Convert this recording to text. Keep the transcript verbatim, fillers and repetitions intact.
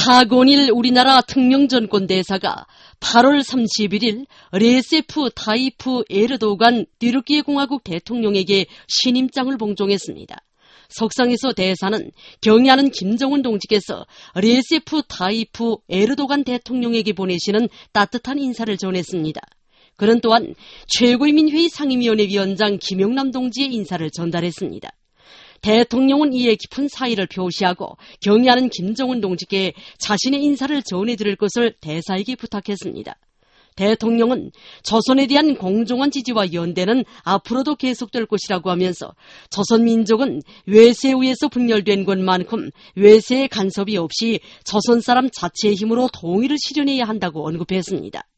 파곤일 우리나라 특명전권 대사가 팔월 삼십일일 레세프 타이프 에르도간 튀르키예 공화국 대통령에게 신임장을 봉종했습니다. 석상에서 대사는 경의하는 김정은 동지께서 레세프 타이프 에르도간 대통령에게 보내시는 따뜻한 인사를 전했습니다. 그는 또한 최고인민회의 상임위원회 위원장 김영남 동지의 인사를 전달했습니다. 대통령은 이에 깊은 사의를 표시하고 경의하는 김정은 동지께 자신의 인사를 전해드릴 것을 대사에게 부탁했습니다. 대통령은 조선에 대한 공정한 지지와 연대는 앞으로도 계속될 것이라고 하면서 조선민족은 외세에 의해서 분열된 것만큼 외세의 간섭이 없이 조선 사람 자체의 힘으로 통일을 실현해야 한다고 언급했습니다.